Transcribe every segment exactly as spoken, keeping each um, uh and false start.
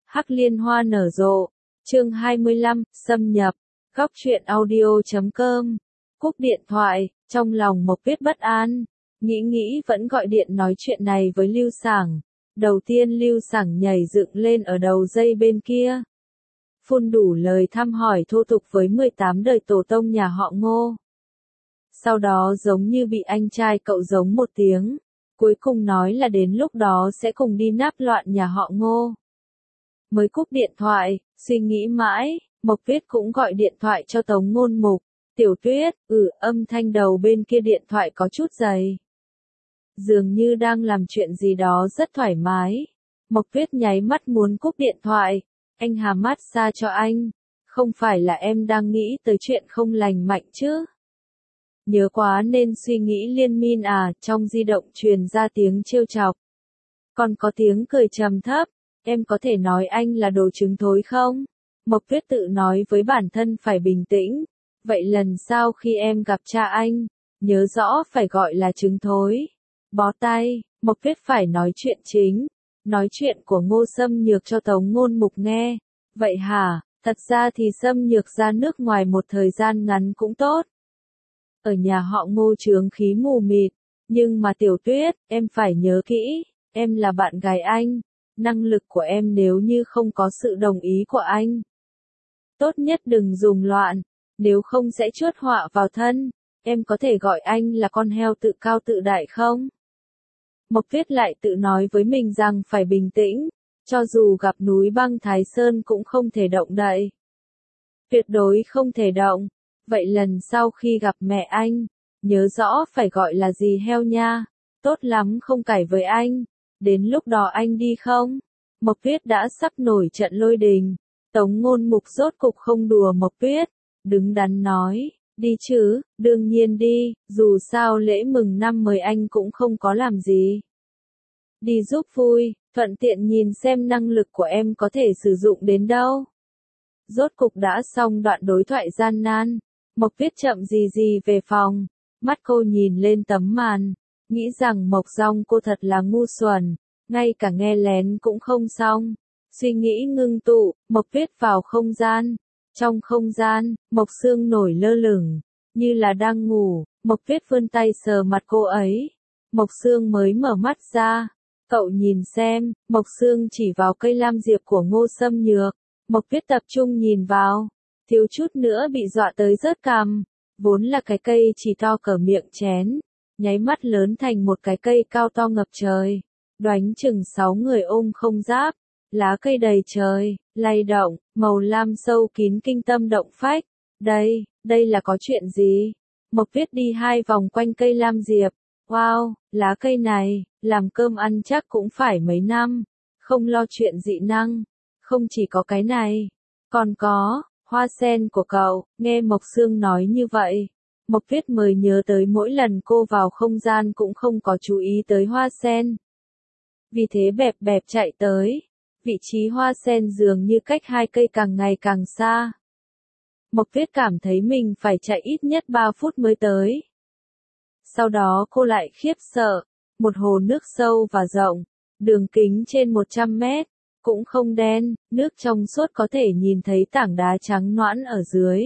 Hắc liên hoa nở rộ. Chương hai mươi lăm, xâm nhập. Góc truyện audio chấm com. Cúp điện thoại, trong lòng Mộc Tuyết bất an, nghĩ nghĩ vẫn gọi điện nói chuyện này với Lưu Sảng. Đầu tiên Lưu Sảng nhảy dựng lên ở đầu dây bên kia, phun đủ lời thăm hỏi thô tục với mười tám đời tổ tông nhà họ Ngô. Sau đó giống như bị anh trai cậu giống một tiếng, cuối cùng nói là đến lúc đó sẽ cùng đi náp loạn nhà họ Ngô. Mới cúp điện thoại, suy nghĩ mãi, Mộc Tuyết cũng gọi điện thoại cho Tống Ngôn Mục. Tiểu Tuyết, ừ, âm thanh đầu bên kia điện thoại có chút dày, dường như đang làm chuyện gì đó rất thoải mái. Mộc Tuyết nháy mắt muốn cúp điện thoại. Anh hà mát xa cho anh, không phải là em đang nghĩ tới chuyện không lành mạnh chứ? Nhớ quá nên suy nghĩ liên miên à? Trong di động truyền ra tiếng trêu chọc, còn có tiếng cười trầm thấp. Em có thể nói anh là đồ trứng thối không? Mộc Tuyết tự nói với bản thân phải bình tĩnh. Vậy lần sau khi em gặp cha anh, nhớ rõ phải gọi là trứng thối. Bó tay, Mộc Tuyết phải nói chuyện chính. Nói chuyện của Ngô Xâm Nhược cho Tống Ngôn Mục nghe. Vậy hả? Thật ra thì Xâm Nhược ra nước ngoài một thời gian ngắn cũng tốt. Ở nhà họ Ngô chướng khí mù mịt. Nhưng mà Tiểu Tuyết, em phải nhớ kỹ, em là bạn gái anh. Năng lực của em nếu như không có sự đồng ý của anh, tốt nhất đừng dùng loạn, nếu không sẽ chuốc họa vào thân. Em có thể gọi anh là con heo tự cao tự đại không? Mộc Tuyết lại tự nói với mình rằng phải bình tĩnh, cho dù gặp núi băng Thái Sơn cũng không thể động đậy. Tuyệt đối không thể động. Vậy lần sau khi gặp mẹ anh, nhớ rõ phải gọi là gì heo nha. Tốt lắm không cãi với anh. Đến lúc đó anh đi không? Mộc Tuyết đã sắp nổi trận lôi đình. Tống Ngôn Mục rốt cục không đùa Mộc Tuyết, đứng đắn nói, đi chứ, đương nhiên đi, dù sao lễ mừng năm mới anh cũng không có làm gì. Đi giúp vui, thuận tiện nhìn xem năng lực của em có thể sử dụng đến đâu. Rốt cục đã xong đoạn đối thoại gian nan, Mộc Tuyết chậm gì gì về phòng, mắt cô nhìn lên tấm màn, nghĩ rằng Mộc Dong cô thật là ngu xuẩn, ngay cả nghe lén cũng không xong. Suy nghĩ ngưng tụ, Mộc Tuyết vào không gian. Trong không gian, Mộc Sương nổi lơ lửng, như là đang ngủ. Mộc Tuyết vươn tay sờ mặt cô ấy. Mộc Sương mới mở mắt ra. Cậu nhìn xem, Mộc Sương chỉ vào cây lam diệp của Ngô Xâm Nhược. Mộc Tuyết tập trung nhìn vào, thiếu chút nữa bị dọa tới rớt cằm. Vốn là cái cây chỉ to cỡ miệng chén, nháy mắt lớn thành một cái cây cao to ngập trời, đoánh chừng sáu người ôm không giáp. Lá cây đầy trời, lay động, màu lam sâu kín kinh tâm động phách. Đây, đây là có chuyện gì? Mộc Tuyết đi hai vòng quanh cây lam diệp. Wow, lá cây này, làm cơm ăn chắc cũng phải mấy năm. Không lo chuyện dị năng. Không chỉ có cái này, còn có, hoa sen của cậu. Nghe Mộc Sương nói như vậy, Mộc Tuyết mới nhớ tới mỗi lần cô vào không gian cũng không có chú ý tới hoa sen. Vì thế bẹp bẹp chạy tới. Vị trí hoa sen dường như cách hai cây càng ngày càng xa. Mộc Tuyết cảm thấy mình phải chạy ít nhất ba phút mới tới. Sau đó cô lại khiếp sợ, một hồ nước sâu và rộng, đường kính trên một trăm mét, cũng không đen, nước trong suốt có thể nhìn thấy tảng đá trắng nõn ở dưới.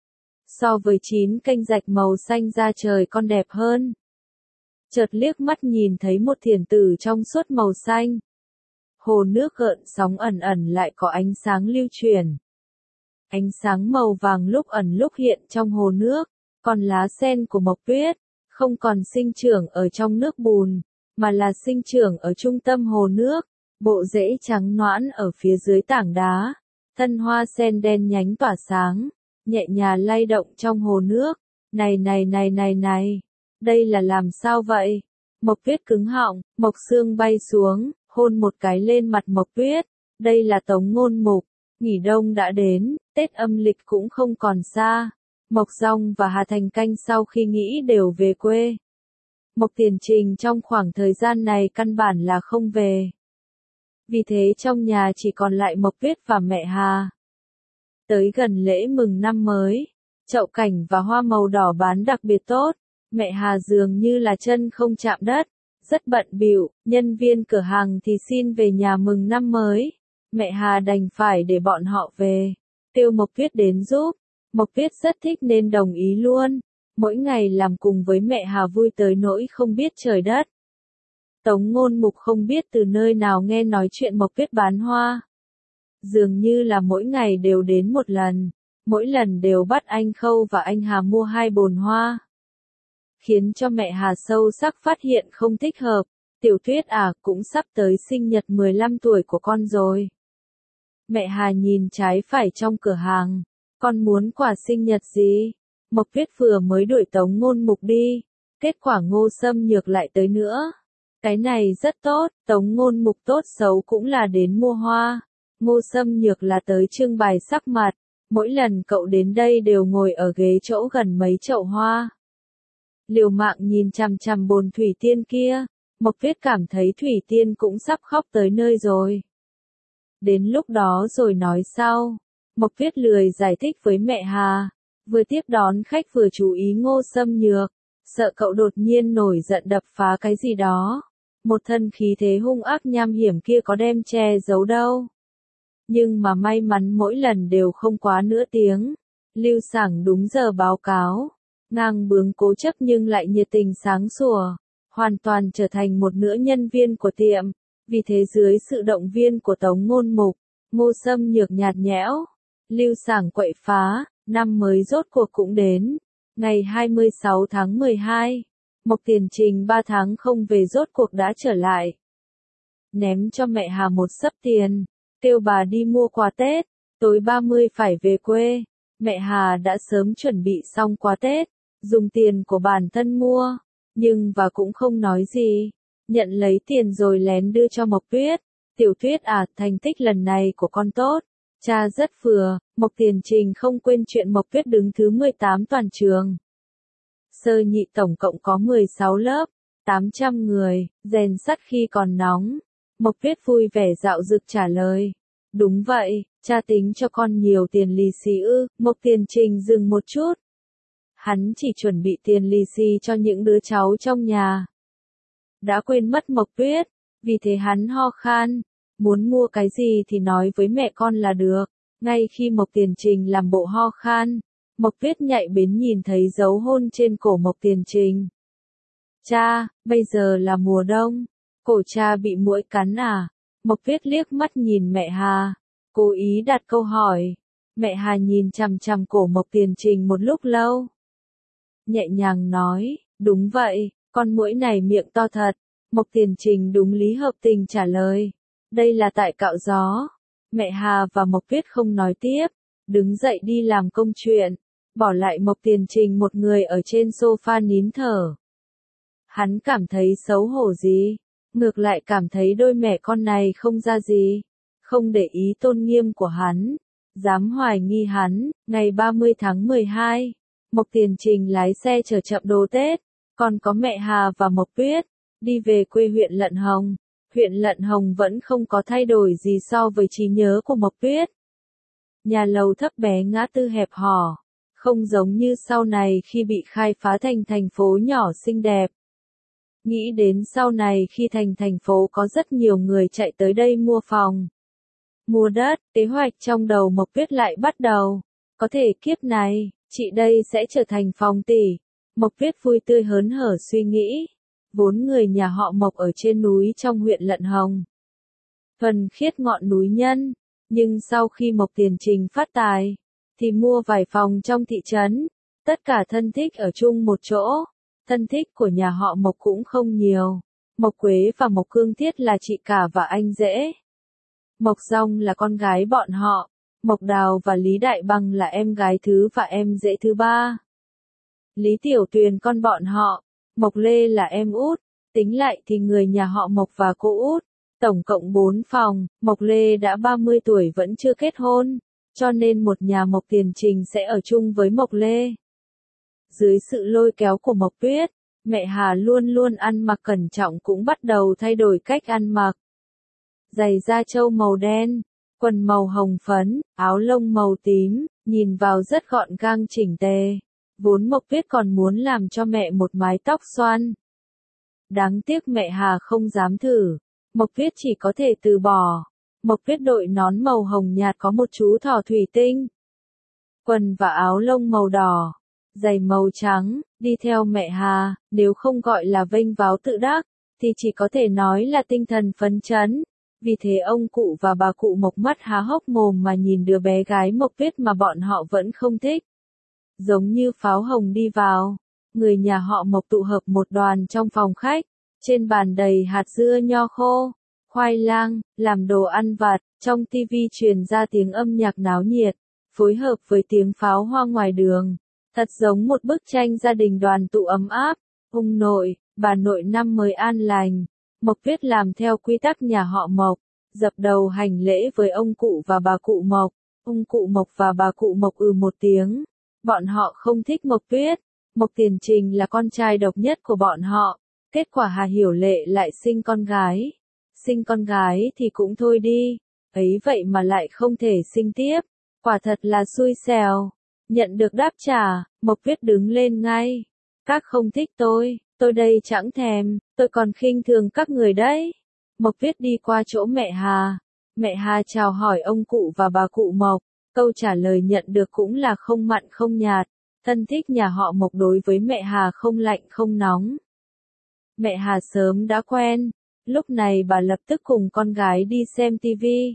So với chín kênh rạch màu xanh da trời còn đẹp hơn. Chợt liếc mắt nhìn thấy một thiền tử trong suốt màu xanh. Hồ nước gợn sóng ẩn ẩn lại có ánh sáng lưu chuyển. Ánh sáng màu vàng lúc ẩn lúc hiện trong hồ nước, còn lá sen của Mộc Tuyết, không còn sinh trưởng ở trong nước bùn, mà là sinh trưởng ở trung tâm hồ nước, bộ rễ trắng nõn ở phía dưới tảng đá, thân hoa sen đen nhánh tỏa sáng, nhẹ nhàng lay động trong hồ nước. Này này này này này, đây là làm sao vậy? Mộc Tuyết cứng họng, Mộc Sương bay xuống, hôn một cái lên mặt Mộc Tuyết. Đây là Tống Ngôn Mục, nghỉ đông đã đến, Tết âm lịch cũng không còn xa. Mộc Dong và Hà Thành Canh sau khi nghĩ đều về quê. Mộc Tiền Trình trong khoảng thời gian này căn bản là không về. Vì thế trong nhà chỉ còn lại Mộc Tuyết và mẹ Hà. Tới gần lễ mừng năm mới, chậu cảnh và hoa màu đỏ bán đặc biệt tốt. Mẹ Hà dường như là chân không chạm đất, rất bận bịu. Nhân viên cửa hàng thì xin về nhà mừng năm mới. Mẹ Hà đành phải để bọn họ về. Tiêu Mộc Tuyết đến giúp. Mộc Tuyết rất thích nên đồng ý luôn. Mỗi ngày làm cùng với mẹ Hà vui tới nỗi không biết trời đất. Tống Ngôn Mục không biết từ nơi nào nghe nói chuyện Mộc Tuyết bán hoa. Dường như là mỗi ngày đều đến một lần. Mỗi lần đều bắt anh Khâu và anh Hà mua hai bồn hoa. Khiến cho mẹ Hà sâu sắc phát hiện không thích hợp. Tiểu Tuyết à, cũng sắp tới sinh nhật mười lăm tuổi của con rồi. Mẹ Hà nhìn trái phải trong cửa hàng. Con muốn quà sinh nhật gì? Mộc Tuyết vừa mới đuổi Tống Ngôn Mục đi. Kết quả Ngô Xâm Nhược lại tới nữa. Cái này rất tốt, Tống Ngôn Mục tốt xấu cũng là đến mua hoa. Ngô Xâm Nhược là tới trưng bày sắc mặt. Mỗi lần cậu đến đây đều ngồi ở ghế chỗ gần mấy chậu hoa. Liều mạng nhìn chằm chằm bồn thủy tiên kia. Mộc Tuyết cảm thấy thủy tiên cũng sắp khóc tới nơi rồi. Đến lúc đó rồi nói sau. Mộc Tuyết lười giải thích với mẹ Hà. Vừa tiếp đón khách vừa chú ý Ngô Xâm Nhược. Sợ cậu đột nhiên nổi giận đập phá cái gì đó. Một thân khí thế hung ác nham hiểm kia có đem che giấu đâu. Nhưng mà may mắn mỗi lần đều không quá nửa tiếng. Lưu Sảng đúng giờ báo cáo. Ngang bướng cố chấp nhưng lại nhiệt tình sáng sủa. Hoàn toàn trở thành một nữ nhân viên của tiệm. Vì thế dưới sự động viên của Tống Ngôn Mục, Ngô Xâm Nhược nhạt nhẽo. Lưu Sảng quậy phá, năm mới rốt cuộc cũng đến. Ngày hai mươi sáu tháng mười hai, Mộc Tiền Trình ba tháng không về rốt cuộc đã trở lại. Ném cho mẹ Hà một xấp tiền, kêu bà đi mua quà Tết, tối ba mươi phải về quê. Mẹ Hà đã sớm chuẩn bị xong quà Tết, dùng tiền của bản thân mua, nhưng và cũng không nói gì. Nhận lấy tiền rồi lén đưa cho Mộc Tuyết. Tiểu Tuyết à, thành tích lần này của con tốt. Cha rất vừa, Mộc Tiền Trình không quên chuyện Mộc Tuyết đứng thứ mười tám toàn trường. Sơ nhị tổng cộng có mười sáu lớp, tám trăm người, rèn sắt khi còn nóng. Mộc Tuyết vui vẻ dạo dực trả lời. Đúng vậy, cha tính cho con nhiều tiền lì xì ư. Mộc Tiền Trình dừng một chút. Hắn chỉ chuẩn bị tiền lì xì cho những đứa cháu trong nhà. Đã quên mất Mộc Tuyết, vì thế hắn ho khan. Muốn mua cái gì thì nói với mẹ con là được. Ngay khi Mộc Tiền Trình làm bộ ho khan, Mộc Tuyết nhạy bén nhìn thấy dấu hôn trên cổ Mộc Tiền Trình. Cha, bây giờ là mùa đông, cổ cha bị muỗi cắn à? Mộc Tuyết liếc mắt nhìn mẹ Hà, cố ý đặt câu hỏi. Mẹ Hà nhìn chằm chằm cổ Mộc Tiền Trình một lúc lâu. Nhẹ nhàng nói, đúng vậy, con muỗi này miệng to thật. Mộc Tiền Trình đúng lý hợp tình trả lời. Đây là tại cạo gió. Mẹ Hà và Mộc Tuyết không nói tiếp, đứng dậy đi làm công chuyện, bỏ lại Mộc Tiền Trình một người ở trên sofa nín thở. Hắn cảm thấy xấu hổ gì, ngược lại cảm thấy đôi mẹ con này không ra gì, không để ý tôn nghiêm của hắn, dám hoài nghi hắn. Ngày ba mươi tháng mười hai, Mộc Tiền Trình lái xe chở chậm đồ Tết, còn có mẹ Hà và Mộc Tuyết, đi về quê huyện Lận Hồng. Huyện Lận Hồng vẫn không có thay đổi gì so với trí nhớ của Mộc Tuyết. Nhà lầu thấp bé ngã tư hẹp hò, không giống như sau này khi bị khai phá thành thành phố nhỏ xinh đẹp. Nghĩ đến sau này khi thành thành phố có rất nhiều người chạy tới đây mua phòng, mua đất, kế hoạch trong đầu Mộc Tuyết lại bắt đầu. Có thể kiếp này, chị đây sẽ trở thành phòng tỷ. Mộc Tuyết vui tươi hớn hở suy nghĩ. Vốn người nhà họ Mộc ở trên núi trong huyện Lận Hồng, thuần khiết ngọn núi nhân, nhưng sau khi Mộc Tiền Trình phát tài, thì mua vài phòng trong thị trấn, tất cả thân thích ở chung một chỗ. Thân thích của nhà họ Mộc cũng không nhiều, Mộc Quế và Mộc Cương Thiết là chị cả và anh rể. Mộc Dong là con gái bọn họ, Mộc Đào và Lý Đại Bằng là em gái thứ và em rể thứ ba. Lý Tiểu Tuyền con bọn họ, Mộc Lê là em út, tính lại thì người nhà họ Mộc và cô út, tổng cộng bốn phòng. Mộc Lê đã ba mươi tuổi vẫn chưa kết hôn, cho nên một nhà Mộc Tiền Trình sẽ ở chung với Mộc Lê. Dưới sự lôi kéo của Mộc Tuyết, mẹ Hà luôn luôn ăn mặc cẩn trọng cũng bắt đầu thay đổi cách ăn mặc. Giày da trâu màu đen, quần màu hồng phấn, áo lông màu tím, nhìn vào rất gọn gàng chỉnh tề. Vốn Mộc Tuyết còn muốn làm cho mẹ một mái tóc xoăn. Đáng tiếc mẹ Hà không dám thử, Mộc Tuyết chỉ có thể từ bỏ. Mộc Tuyết đội nón màu hồng nhạt có một chú thỏ thủy tinh. Quần và áo lông màu đỏ, giày màu trắng, đi theo mẹ Hà, nếu không gọi là vênh váo tự đắc, thì chỉ có thể nói là tinh thần phấn chấn. Vì thế ông cụ và bà cụ Mộc mắt há hốc mồm mà nhìn đứa bé gái Mộc Tuyết mà bọn họ vẫn không thích. Giống như pháo hồng đi vào, người nhà họ Mộc tụ hợp một đoàn trong phòng khách, trên bàn đầy hạt dưa nho khô, khoai lang, làm đồ ăn vặt, trong tivi truyền ra tiếng âm nhạc náo nhiệt, phối hợp với tiếng pháo hoa ngoài đường. Thật giống một bức tranh gia đình đoàn tụ ấm áp, ông nội, bà nội năm mới an lành. Mộc Tuyết làm theo quy tắc nhà họ Mộc, dập đầu hành lễ với ông cụ và bà cụ Mộc. Ông cụ Mộc và bà cụ Mộc ừ một tiếng. Bọn họ không thích Mộc Tuyết. Mộc Tiền Trình là con trai độc nhất của bọn họ. Kết quả Hà Hiểu Lệ lại sinh con gái. Sinh con gái thì cũng thôi đi. Ấy vậy mà lại không thể sinh tiếp. Quả thật là xui xẻo. Nhận được đáp trả, Mộc Tuyết đứng lên ngay. Các không thích tôi, tôi đây chẳng thèm, tôi còn khinh thường các người đấy. Mộc Tuyết đi qua chỗ mẹ Hà. Mẹ Hà chào hỏi ông cụ và bà cụ Mộc. Câu trả lời nhận được cũng là không mặn không nhạt. Thân thích nhà họ Mộc đối với mẹ Hà không lạnh không nóng. Mẹ Hà sớm đã quen. Lúc này bà lập tức cùng con gái đi xem tivi.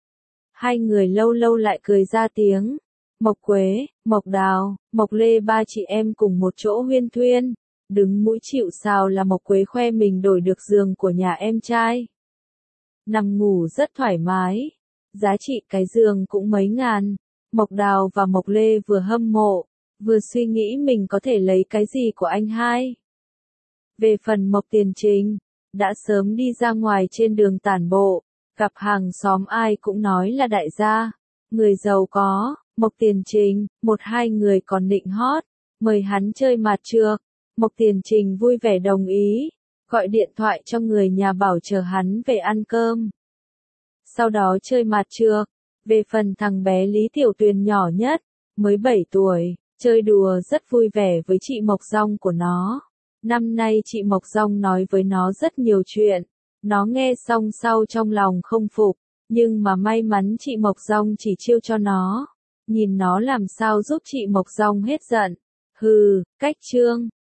Hai người lâu lâu lại cười ra tiếng. Mộc Quế, Mộc Đào, Mộc Lê ba chị em cùng một chỗ huyên thuyên. Đứng mũi chịu sào là Mộc Quế khoe mình đổi được giường của nhà em trai. Nằm ngủ rất thoải mái. Giá trị cái giường cũng mấy ngàn. Mộc Đào và Mộc Lê vừa hâm mộ, vừa suy nghĩ mình có thể lấy cái gì của anh hai. Về phần Mộc Tiền Trình, đã sớm đi ra ngoài trên đường tản bộ, gặp hàng xóm ai cũng nói là đại gia, người giàu có. Mộc Tiền Trình, một hai người còn nịnh hót, mời hắn chơi mạt trược. Mộc Tiền Trình vui vẻ đồng ý, gọi điện thoại cho người nhà bảo chờ hắn về ăn cơm. Sau đó chơi mạt trược. Về phần thằng bé Lý Tiểu Tuyền nhỏ nhất, mới bảy tuổi, chơi đùa rất vui vẻ với chị Mộc Dong của nó. Năm nay chị Mộc Dong nói với nó rất nhiều chuyện, nó nghe xong sau trong lòng không phục, nhưng mà may mắn chị Mộc Dong chỉ chiêu cho nó. Nhìn nó làm sao giúp chị Mộc Dong hết giận. Hừ, cách trương.